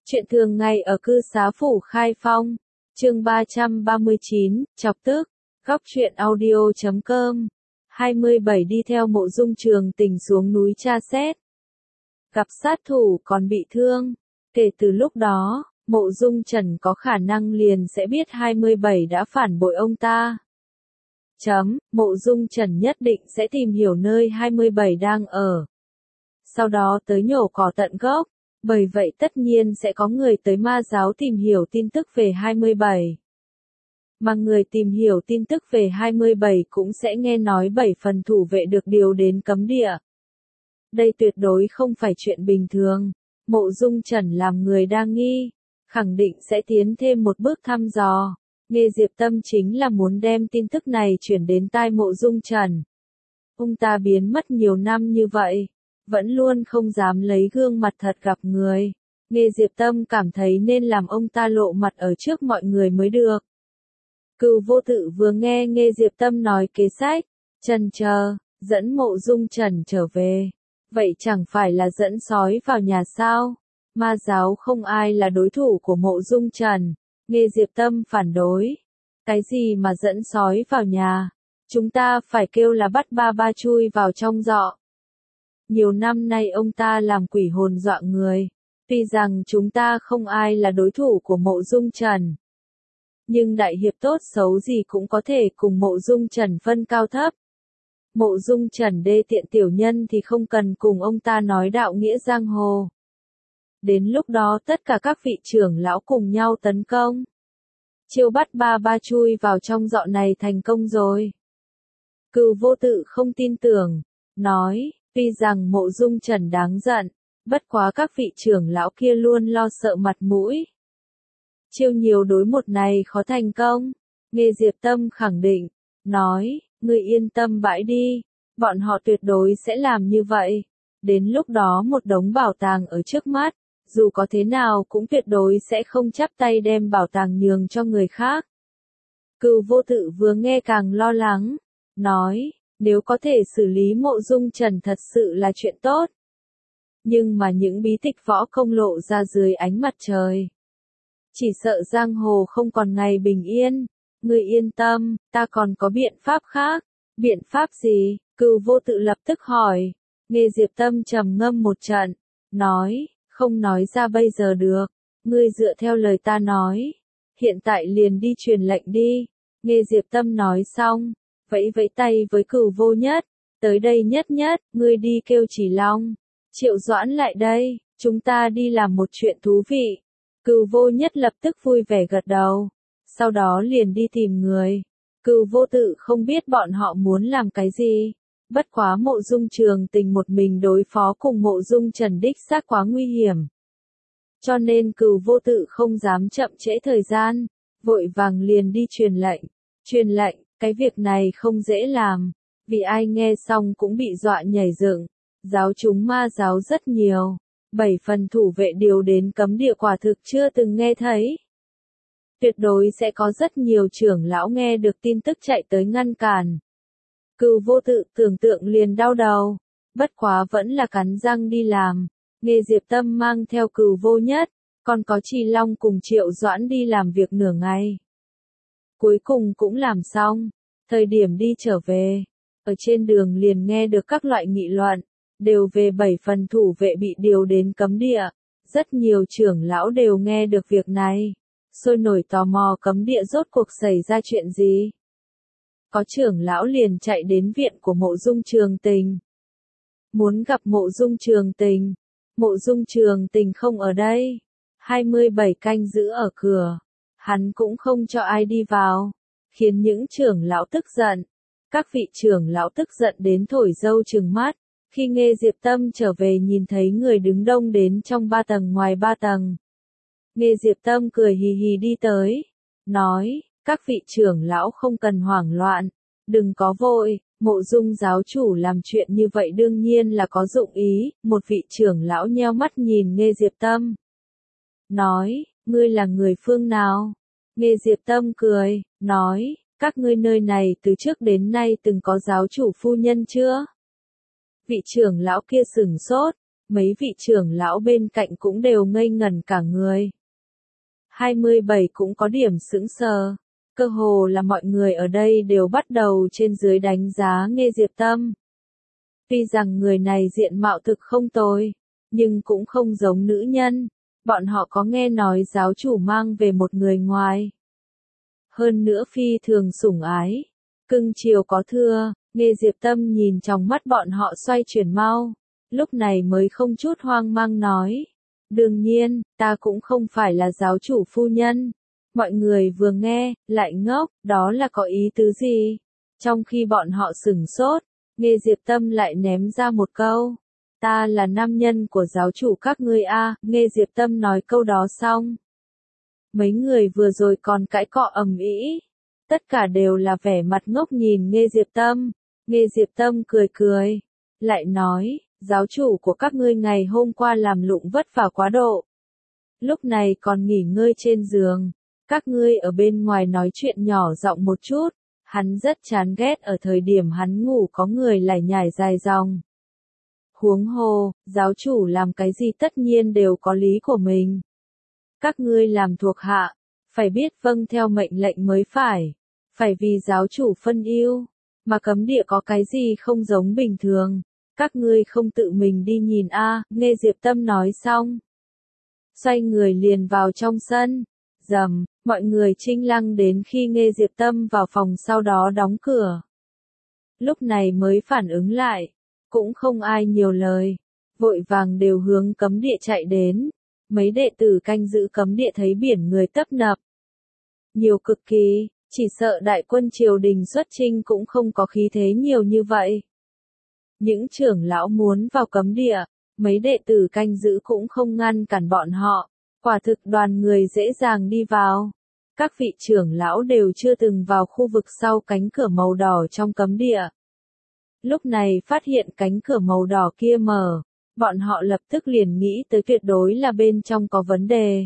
Chuyện thường ngày ở cư xá phủ Khai Phong, chương 339, chọc tức, góc truyện audio.com. 27 đi theo Mộ Dung Trường Tình xuống núi tra xét. Gặp sát thủ còn bị thương. Kể từ lúc đó, Mộ Dung Trần có khả năng liền sẽ biết 27 đã phản bội ông ta. Mộ Dung Trần nhất định sẽ tìm hiểu nơi 27 đang ở. Sau đó tới nhổ cỏ tận gốc. Bởi vậy tất nhiên sẽ có người tới ma giáo tìm hiểu tin tức về 27. Mà người tìm hiểu tin tức về 27 cũng sẽ nghe nói 7 phần thủ vệ được điều đến cấm địa. Đây tuyệt đối không phải chuyện bình thường. Mộ Dung Trần làm người đa nghi, khẳng định sẽ tiến thêm một bước thăm dò. Nghe Diệp Tâm chính là muốn đem tin tức này chuyển đến tai Mộ Dung Trần. Ông ta biến mất nhiều năm như vậy, vẫn luôn không dám lấy gương mặt thật gặp người. Nghe Diệp Tâm cảm thấy nên làm ông ta lộ mặt ở trước mọi người mới được. Cửu Vô Tự vừa nghe Diệp Tâm nói kế sách, chần chờ, dẫn Mộ Dung Trần trở về. Vậy chẳng phải là dẫn sói vào nhà sao? Ma giáo không ai là đối thủ của Mộ Dung Trần. Nghe Diệp Tâm phản đối. Cái gì mà dẫn sói vào nhà? Chúng ta phải kêu là bắt ba ba chui vào trong giọ. Nhiều năm nay ông ta làm quỷ hồn dọa người. Tuy rằng chúng ta không ai là đối thủ của Mộ Dung Trần. Nhưng đại hiệp tốt xấu gì cũng có thể cùng Mộ Dung Trần phân cao thấp. Mộ Dung Trần đê tiện tiểu nhân thì không cần cùng ông ta nói đạo nghĩa giang hồ. Đến lúc đó tất cả các vị trưởng lão cùng nhau tấn công. Chiêu bắt ba ba chui vào trong dọ này thành công rồi. Cửu Vô Tự không tin tưởng, nói, tuy rằng Mộ Dung Trần đáng giận, bất quá các vị trưởng lão kia luôn lo sợ mặt mũi. Chiêu nhiều đối một này khó thành công. Nghe Diệp Tâm khẳng định, nói, ngươi yên tâm bãi đi, bọn họ tuyệt đối sẽ làm như vậy. Đến lúc đó một đống bảo tàng ở trước mắt, dù có thế nào cũng tuyệt đối sẽ không chắp tay đem bảo tàng nhường cho người khác. Cửu Vô Tự vừa nghe càng lo lắng, nói, nếu có thể xử lý Mộ Dung Trần thật sự là chuyện tốt. Nhưng mà những bí tịch võ công lộ ra dưới ánh mặt trời. Chỉ sợ giang hồ không còn ngày bình yên. Ngươi yên tâm, ta còn có biện pháp khác. Biện pháp gì? Cửu Vô Tự lập tức hỏi. Nghe Diệp Tâm trầm ngâm một trận, nói, không nói ra bây giờ được. Ngươi dựa theo lời ta nói, hiện tại liền đi truyền lệnh đi. Nghe Diệp Tâm nói xong, vẫy vẫy tay với Cửu Vô Nhất, tới đây Nhất Nhất, ngươi đi kêu Chỉ Long, Triệu Doãn lại đây, chúng ta đi làm một chuyện thú vị. Cửu Vô Nhất lập tức vui vẻ gật đầu, sau đó liền đi tìm người. Cửu Vô Tự không biết bọn họ muốn làm cái gì, bất quá Mộ Dung Trường Tình một mình đối phó cùng Mộ Dung Trần đích xác quá nguy hiểm. Cho nên Cửu Vô Tự không dám chậm trễ thời gian, vội vàng liền đi truyền lệnh. Truyền lệnh, cái việc này không dễ làm, vì ai nghe xong cũng bị dọa nhảy dựng. Giáo chúng ma giáo rất nhiều, 7 phần thủ vệ điều đến cấm địa quả thực chưa từng nghe thấy. Tuyệt đối sẽ có rất nhiều trưởng lão nghe được tin tức chạy tới ngăn cản. Cửu Vô Tự tưởng tượng liền đau đầu, bất quá vẫn là cắn răng đi làm. Nghe Diệp Tâm mang theo Cửu Vô Nhất, còn có Trì Long cùng Triệu Doãn đi làm việc nửa ngày. Cuối cùng cũng làm xong, thời điểm đi trở về, ở trên đường liền nghe được các loại nghị luận, đều về 7 phần thủ vệ bị điều đến cấm địa. Rất nhiều trưởng lão đều nghe được việc này, sôi nổi tò mò cấm địa rốt cuộc xảy ra chuyện gì. Có trưởng lão liền chạy đến viện của Mộ Dung Trường Tình. Muốn gặp Mộ Dung Trường Tình. Mộ Dung Trường Tình không ở đây. 27 canh giữ ở cửa. Hắn cũng không cho ai đi vào. Khiến những trưởng lão tức giận. Các vị trưởng lão tức giận đến thổi râu trừng mắt. Khi nghe Diệp Tâm trở về nhìn thấy người đứng đông đến trong 3 tầng ngoài 3 tầng. Nghe Diệp Tâm cười hì hì đi tới. Nói, các vị trưởng lão không cần hoảng loạn. Đừng có vội, Mộ Dung giáo chủ làm chuyện như vậy đương nhiên là có dụng ý. Một vị trưởng lão nheo mắt nhìn Nghe Diệp Tâm. Nói, ngươi là người phương nào? Nghe Diệp Tâm cười, nói, các ngươi nơi này từ trước đến nay từng có giáo chủ phu nhân chưa? Vị trưởng lão kia sửng sốt, Mấy vị trưởng lão bên cạnh cũng đều ngây ngẩn cả người. 27 cũng có điểm sững sờ. Cơ hồ là mọi người ở đây đều bắt đầu trên dưới đánh giá Nghê Diệp Tâm. Tuy rằng người này diện mạo thực không tồi, nhưng cũng không giống nữ nhân. Bọn họ có nghe nói giáo chủ mang về một người ngoài. Hơn nữa phi thường sủng ái. Cưng chiều có thưa, Nghê Diệp Tâm nhìn trong mắt bọn họ xoay chuyển mau. Lúc này mới không chút hoang mang nói. Đương nhiên, ta cũng không phải là giáo chủ phu nhân. Mọi người vừa nghe, lại ngốc, đó là có ý tứ gì? Trong khi bọn họ sửng sốt, Nghê Diệp Tâm lại ném ra một câu. Ta là nam nhân của giáo chủ các ngươi a. Nghê Diệp Tâm nói câu đó xong. Mấy người vừa rồi còn cãi cọ ầm ĩ. Tất cả đều là vẻ mặt ngốc nhìn Nghê Diệp Tâm. Nghê Diệp Tâm cười cười. Lại nói, giáo chủ của các ngươi ngày hôm qua làm lụng vất vả quá độ. Lúc này còn nghỉ ngơi trên giường. Các ngươi ở bên ngoài nói chuyện nhỏ giọng một chút. Hắn rất chán ghét ở thời điểm hắn ngủ có người lải nhải dài dòng. Huống hồ, giáo chủ làm cái gì tất nhiên đều có lý của mình. Các ngươi làm thuộc hạ, phải biết vâng theo mệnh lệnh mới phải. Phải vì giáo chủ phân ưu, mà cấm địa có cái gì không giống bình thường. Các ngươi không tự mình đi nhìn a. Nghê Diệp Tâm nói xong. Xoay người liền vào trong sân. Rầm, mọi người trinh lăng đến khi Nghê Diệp Tâm vào phòng sau đó đóng cửa. Lúc này mới phản ứng lại. Cũng không ai nhiều lời. Vội vàng đều hướng cấm địa chạy đến. Mấy đệ tử canh giữ cấm địa thấy biển người tấp nập. Nhiều cực kỳ, chỉ sợ đại quân triều đình xuất chinh cũng không có khí thế nhiều như vậy. Những trưởng lão muốn vào cấm địa, mấy đệ tử canh giữ cũng không ngăn cản bọn họ. Quả thực đoàn người dễ dàng đi vào. Các vị trưởng lão đều chưa từng vào khu vực sau cánh cửa màu đỏ trong cấm địa. Lúc này phát hiện cánh cửa màu đỏ kia mở, bọn họ lập tức liền nghĩ tới tuyệt đối là bên trong có vấn đề.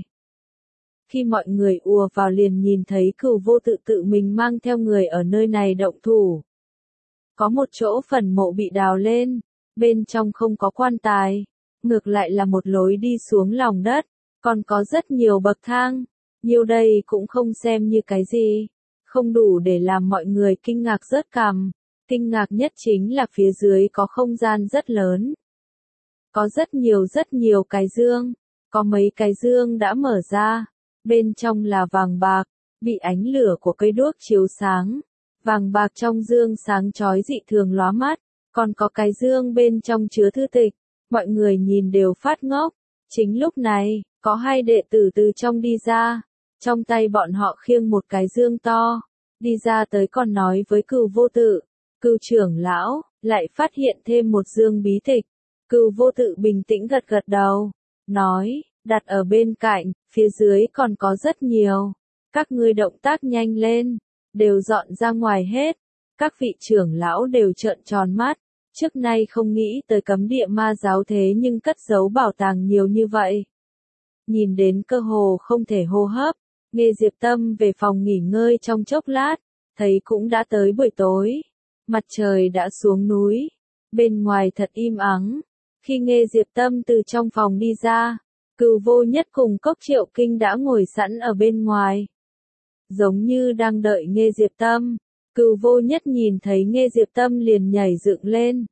Khi mọi người ùa vào liền nhìn thấy Cửu Vô Tự tự mình mang theo người ở nơi này động thủ. Có một chỗ phần mộ bị đào lên, bên trong không có quan tài, ngược lại là một lối đi xuống lòng đất, còn có rất nhiều bậc thang, nhiều đây cũng không xem như cái gì, không đủ để làm mọi người kinh ngạc rớt cằm. Kinh ngạc nhất chính là phía dưới có không gian rất lớn. Có rất nhiều cái dương, có mấy cái dương đã mở ra, bên trong là vàng bạc, bị ánh lửa của cây đuốc chiếu sáng. Vàng bạc trong dương sáng chói dị thường lóa mắt, còn có cái dương bên trong chứa thư tịch, mọi người nhìn đều phát ngốc. Chính lúc này, có hai đệ tử từ trong đi ra, trong tay bọn họ khiêng một cái dương to, đi ra tới còn nói với Cửu Vô Tự. Cửu trưởng lão, lại phát hiện thêm một dương bí tịch. Cửu Vô Tự bình tĩnh gật gật đầu, nói, đặt ở bên cạnh, phía dưới còn có rất nhiều. Các ngươi động tác nhanh lên, đều dọn ra ngoài hết. Các vị trưởng lão đều trợn tròn mắt, trước nay không nghĩ tới cấm địa ma giáo thế nhưng cất giấu bảo tàng nhiều như vậy. Nhìn đến cơ hồ không thể hô hấp, Nghê Diệp Tâm về phòng nghỉ ngơi trong chốc lát, thấy cũng đã tới buổi tối. Mặt trời đã xuống núi, bên ngoài thật im ắng. Khi Nghê Diệp Tâm từ trong phòng đi ra, Cửu Vô Nhất cùng Cốc Triệu Kinh đã ngồi sẵn ở bên ngoài. Giống như đang đợi Nghê Diệp Tâm, Cửu Vô Nhất nhìn thấy Nghê Diệp Tâm liền nhảy dựng lên.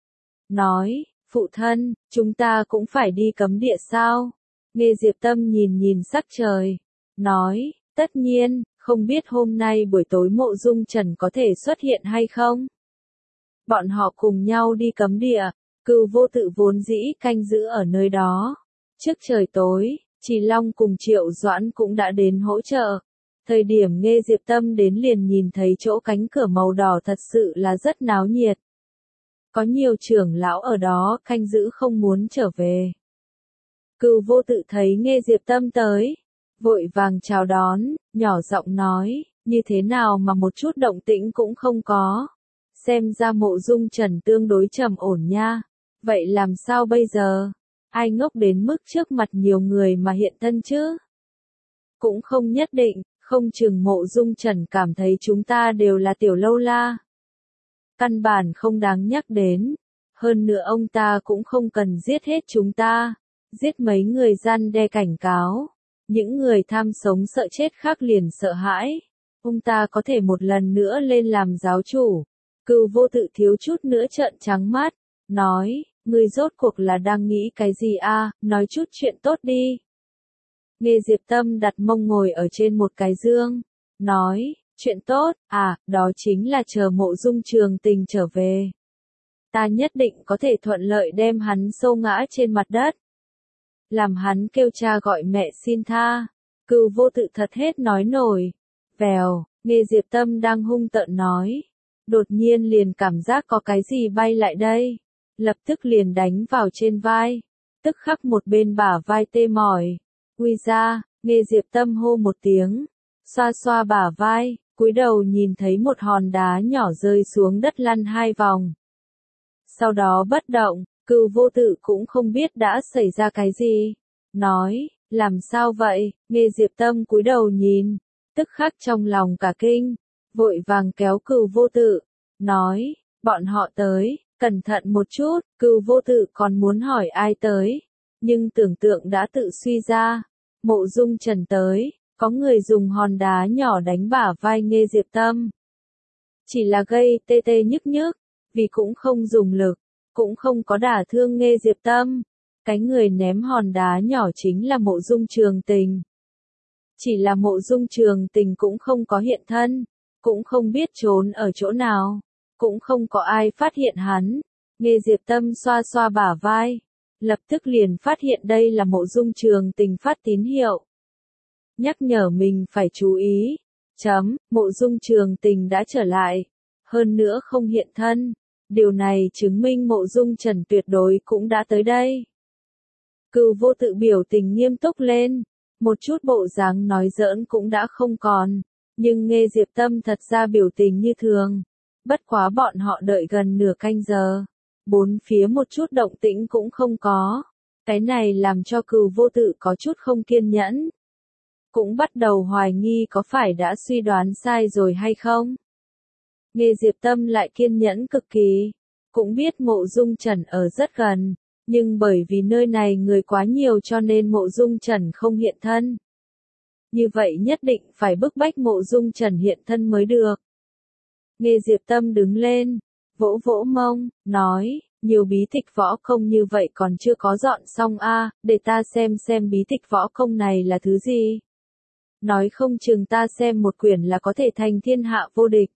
Nói, phụ thân, chúng ta cũng phải đi cấm địa sao? Nghê Diệp Tâm nhìn sắc trời, nói, tất nhiên. Không biết hôm nay buổi tối Mộ Dung Trần có thể xuất hiện hay không? Bọn họ cùng nhau đi cấm địa, Cửu Vô Tự vốn dĩ canh giữ ở nơi đó. Trước trời tối, Trì Long cùng Triệu Doãn cũng đã đến hỗ trợ. Thời điểm Nghê Diệp Tâm đến liền nhìn thấy chỗ cánh cửa màu đỏ thật sự là rất náo nhiệt. Có nhiều trưởng lão ở đó canh giữ không muốn trở về. Cửu Vô Tự thấy Nghê Diệp Tâm tới, vội vàng chào đón, nhỏ giọng nói, như thế nào mà một chút động tĩnh cũng không có. Xem ra Mộ Dung Trần tương đối trầm ổn nha. Vậy làm sao bây giờ? Ai ngốc đến mức trước mặt nhiều người mà hiện thân chứ? Cũng không nhất định, không chừng Mộ Dung Trần cảm thấy chúng ta đều là tiểu lâu la. Căn bản không đáng nhắc đến. Hơn nữa ông ta cũng không cần giết hết chúng ta. Giết mấy người răn đe cảnh cáo. Những người tham sống sợ chết khác liền sợ hãi. Ông ta có thể một lần nữa lên làm giáo chủ. Cừu Vô Tự thiếu chút nữa trợn trắng mắt. Nói, ngươi rốt cuộc là đang nghĩ cái gì a? Nói chút chuyện tốt đi. Nghe Diệp Tâm đặt mông ngồi ở trên một cái giường. Nói, chuyện tốt, đó chính là chờ Mộ Dung Trường Tình trở về. Ta nhất định có thể thuận lợi đem hắn xô ngã trên mặt đất. Làm hắn kêu cha gọi mẹ xin tha. Cừu Vô Tự thật hết nói nổi. Vèo, nghe Diệp Tâm đang hung tợn nói. Đột nhiên liền cảm giác có cái gì bay lại đây. Lập tức liền đánh vào trên vai. Tức khắc một bên bả vai tê mỏi. Ui ra, nghe Diệp Tâm hô một tiếng. Xoa xoa bả vai, cúi đầu nhìn thấy một hòn đá nhỏ rơi xuống đất lăn 2 vòng. Sau đó bất động, Cừu Vô Tự cũng không biết đã xảy ra cái gì. Nói, làm sao vậy, nghe Diệp Tâm cúi đầu nhìn. Tức khắc trong lòng cả kinh, vội vàng kéo Cừu Vô Tự. Nói, bọn họ tới, cẩn thận một chút, Cừu Vô Tự còn muốn hỏi ai tới. Nhưng tưởng tượng đã tự suy ra. Mộ Dung Trần tới, có người dùng hòn đá nhỏ đánh bả vai nghe Diệp Tâm. Chỉ là gây tê tê nhức nhức, vì cũng không dùng lực, cũng không có đả thương nghe Diệp Tâm. Cái người ném hòn đá nhỏ chính là Mộ Dung Trường Tình. Chỉ là Mộ Dung Trường Tình cũng không có hiện thân, cũng không biết trốn ở chỗ nào, cũng không có ai phát hiện hắn. Nghe Diệp Tâm xoa xoa bả vai, lập tức liền phát hiện đây là Mộ Dung Trường Tình phát tín hiệu. Nhắc nhở mình phải chú ý. Mộ Dung Trường Tình đã trở lại, hơn nữa không hiện thân. Điều này chứng minh Mộ Dung Trần tuyệt đối cũng đã tới đây. Cừu Vô Tự biểu tình nghiêm túc lên, một chút bộ dáng nói giỡn cũng đã không còn, nhưng nghe Diệp Tâm thật ra biểu tình như thường. Bất quá bọn họ đợi gần nửa canh giờ, bốn phía một chút động tĩnh cũng không có. Cái này làm cho Cừu Vô Tự có chút không kiên nhẫn. Cũng bắt đầu hoài nghi có phải đã suy đoán sai rồi hay không. Nghe Diệp Tâm lại kiên nhẫn cực kỳ, cũng biết Mộ Dung Trần ở rất gần, nhưng bởi vì nơi này người quá nhiều cho nên Mộ Dung Trần không hiện thân. Như vậy nhất định phải bức bách Mộ Dung Trần hiện thân mới được. Nghe Diệp Tâm đứng lên, vỗ vỗ mông, nói, nhiều bí tịch võ công như vậy còn chưa có dọn xong để ta xem bí tịch võ công này là thứ gì. Nói không chừng ta xem một quyển là có thể thành thiên hạ vô địch.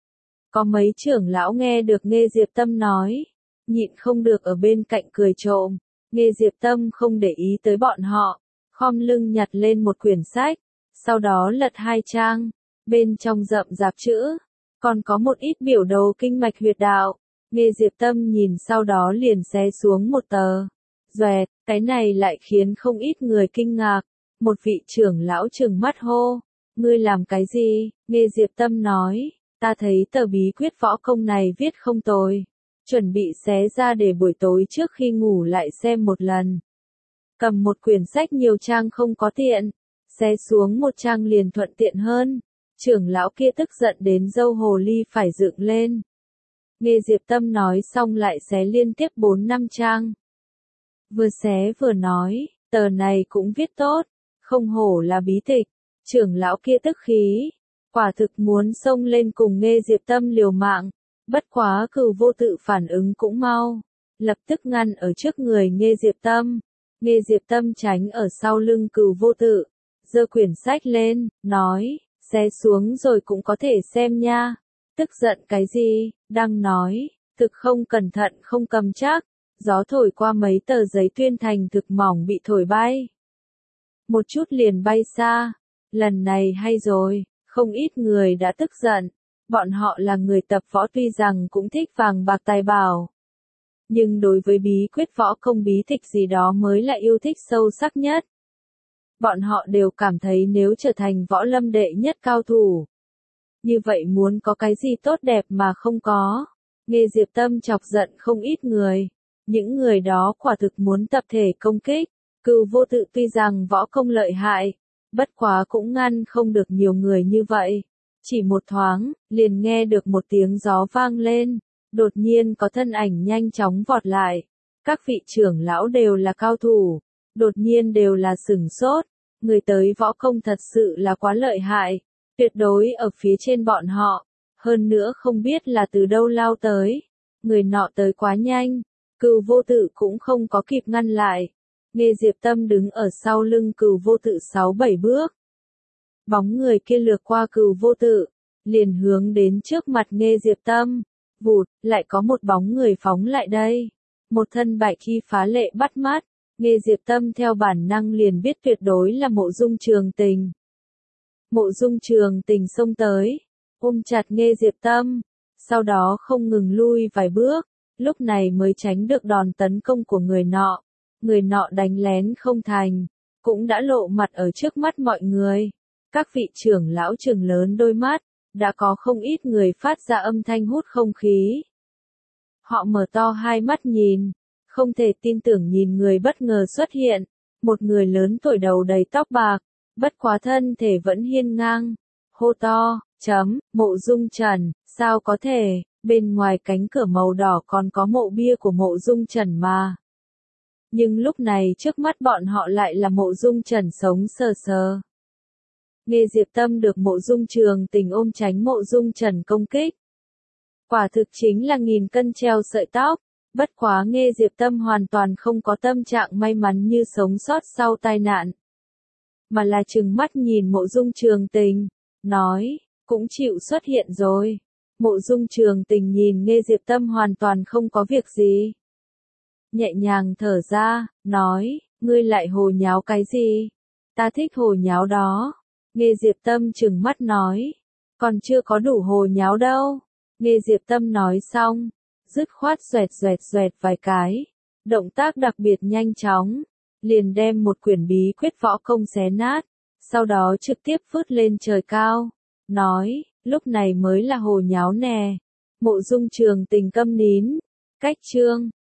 Có mấy trưởng lão nghe được nghe Diệp Tâm nói, nhịn không được ở bên cạnh cười trộm. Nghe Diệp Tâm không để ý tới bọn họ, khom lưng nhặt lên một quyển sách, sau đó lật 2 trang, bên trong rậm rạp chữ, còn có một ít biểu đồ kinh mạch huyệt đạo. Nghe Diệp Tâm nhìn sau đó liền xé xuống một tờ. Doẹt, cái này lại khiến không ít người kinh ngạc. Một vị trưởng lão trừng mắt hô, ngươi làm cái gì? Nghe Diệp Tâm nói, ta thấy tờ bí quyết võ công này viết không tồi, chuẩn bị xé ra để buổi tối trước khi ngủ lại xem một lần. Cầm một quyển sách nhiều trang không có tiện, xé xuống một trang liền thuận tiện hơn. Trưởng lão kia tức giận đến râu hồ ly phải dựng lên. Nghe Diệp Tâm nói xong lại xé liên tiếp 4-5 trang. Vừa xé vừa nói, tờ này cũng viết tốt, không hổ là bí tịch. Trưởng lão kia tức khí, quả thực muốn xông lên cùng nghe Diệp Tâm liều mạng. Bất quá Cừu Vô Tự phản ứng cũng mau, lập tức ngăn ở trước người nghe Diệp Tâm. Nghe Diệp Tâm tránh ở sau lưng Cừu Vô Tự, giơ quyển sách lên, nói, xé xuống rồi cũng có thể xem nha. Tức giận cái gì, đang nói, thực không cẩn thận không cầm chắc, gió thổi qua mấy tờ giấy tuyên thành thực mỏng bị thổi bay. Một chút liền bay xa, lần này hay rồi, không ít người đã tức giận, bọn họ là người tập võ tuy rằng cũng thích vàng bạc tài bảo. Nhưng đối với bí quyết võ công bí tịch gì đó mới là yêu thích sâu sắc nhất. Bọn họ đều cảm thấy nếu trở thành võ lâm đệ nhất cao thủ, như vậy muốn có cái gì tốt đẹp mà không có. Nghe Diệp Tâm chọc giận không ít người. Những người đó quả thực muốn tập thể công kích. Cừu Vô Tự tuy rằng võ công lợi hại, bất quá cũng ngăn không được nhiều người như vậy. Chỉ một thoáng, liền nghe được một tiếng gió vang lên. Đột nhiên có thân ảnh nhanh chóng vọt lại. Các vị trưởng lão đều là cao thủ, đột nhiên đều là sửng sốt. Người tới võ công thật sự là quá lợi hại, tuyệt đối ở phía trên bọn họ. Hơn nữa không biết là từ đâu lao tới. Người nọ tới quá nhanh, Cửu Vô Tự cũng không có kịp ngăn lại. Nghe Diệp Tâm đứng ở sau lưng Cửu Vô Tự 6-7 bước. Bóng người kia lướt qua Cửu Vô Tự, liền hướng đến trước mặt Nghe Diệp Tâm. Vụt, lại có một bóng người phóng lại đây. Một thân bạch y phá lệ bắt mắt. Nghe Diệp Tâm theo bản năng liền biết tuyệt đối là Mộ Dung Trường Tình. Mộ Dung Trường Tình xông tới, ôm chặt Nghe Diệp Tâm, sau đó không ngừng lui vài bước, lúc này mới tránh được đòn tấn công của người nọ. Người nọ đánh lén không thành, cũng đã lộ mặt ở trước mắt mọi người. Các vị trưởng lão trừng lớn đôi mắt, đã có không ít người phát ra âm thanh hút không khí. Họ mở to hai mắt nhìn, không thể tin tưởng nhìn người bất ngờ xuất hiện, một người lớn tuổi đầu đầy tóc bạc, bất quá thân thể vẫn hiên ngang, hô to, Mộ Dung Trần, sao có thể, bên ngoài cánh cửa màu đỏ còn có mộ bia của Mộ Dung Trần mà. Nhưng lúc này trước mắt bọn họ lại là Mộ Dung Trần sống sờ sờ. Nghe Diệp Tâm được Mộ Dung Trường Tình ôm tránh Mộ Dung Trần công kích. Quả thực chính là nghìn cân treo sợi tóc, bất quá Nghe Diệp Tâm hoàn toàn không có tâm trạng may mắn như sống sót sau tai nạn. Mà là trừng mắt nhìn Mộ Dung Trường Tình, nói, cũng chịu xuất hiện rồi. Mộ Dung Trường Tình nhìn Nghe Diệp Tâm hoàn toàn không có việc gì. Nhẹ nhàng thở ra, nói, ngươi lại hồ nháo cái gì? Ta thích hồ nháo đó. Nghe Diệp Tâm trừng mắt nói, còn chưa có đủ hồ nháo đâu. Nghe Diệp Tâm nói xong, dứt khoát xoẹt vài cái, động tác đặc biệt nhanh chóng, liền đem một quyển bí quyết võ công xé nát, sau đó trực tiếp phứt lên trời cao, nói, lúc này mới là hồ nháo nè. Mộ Dung Trường Tình câm nín, cách chương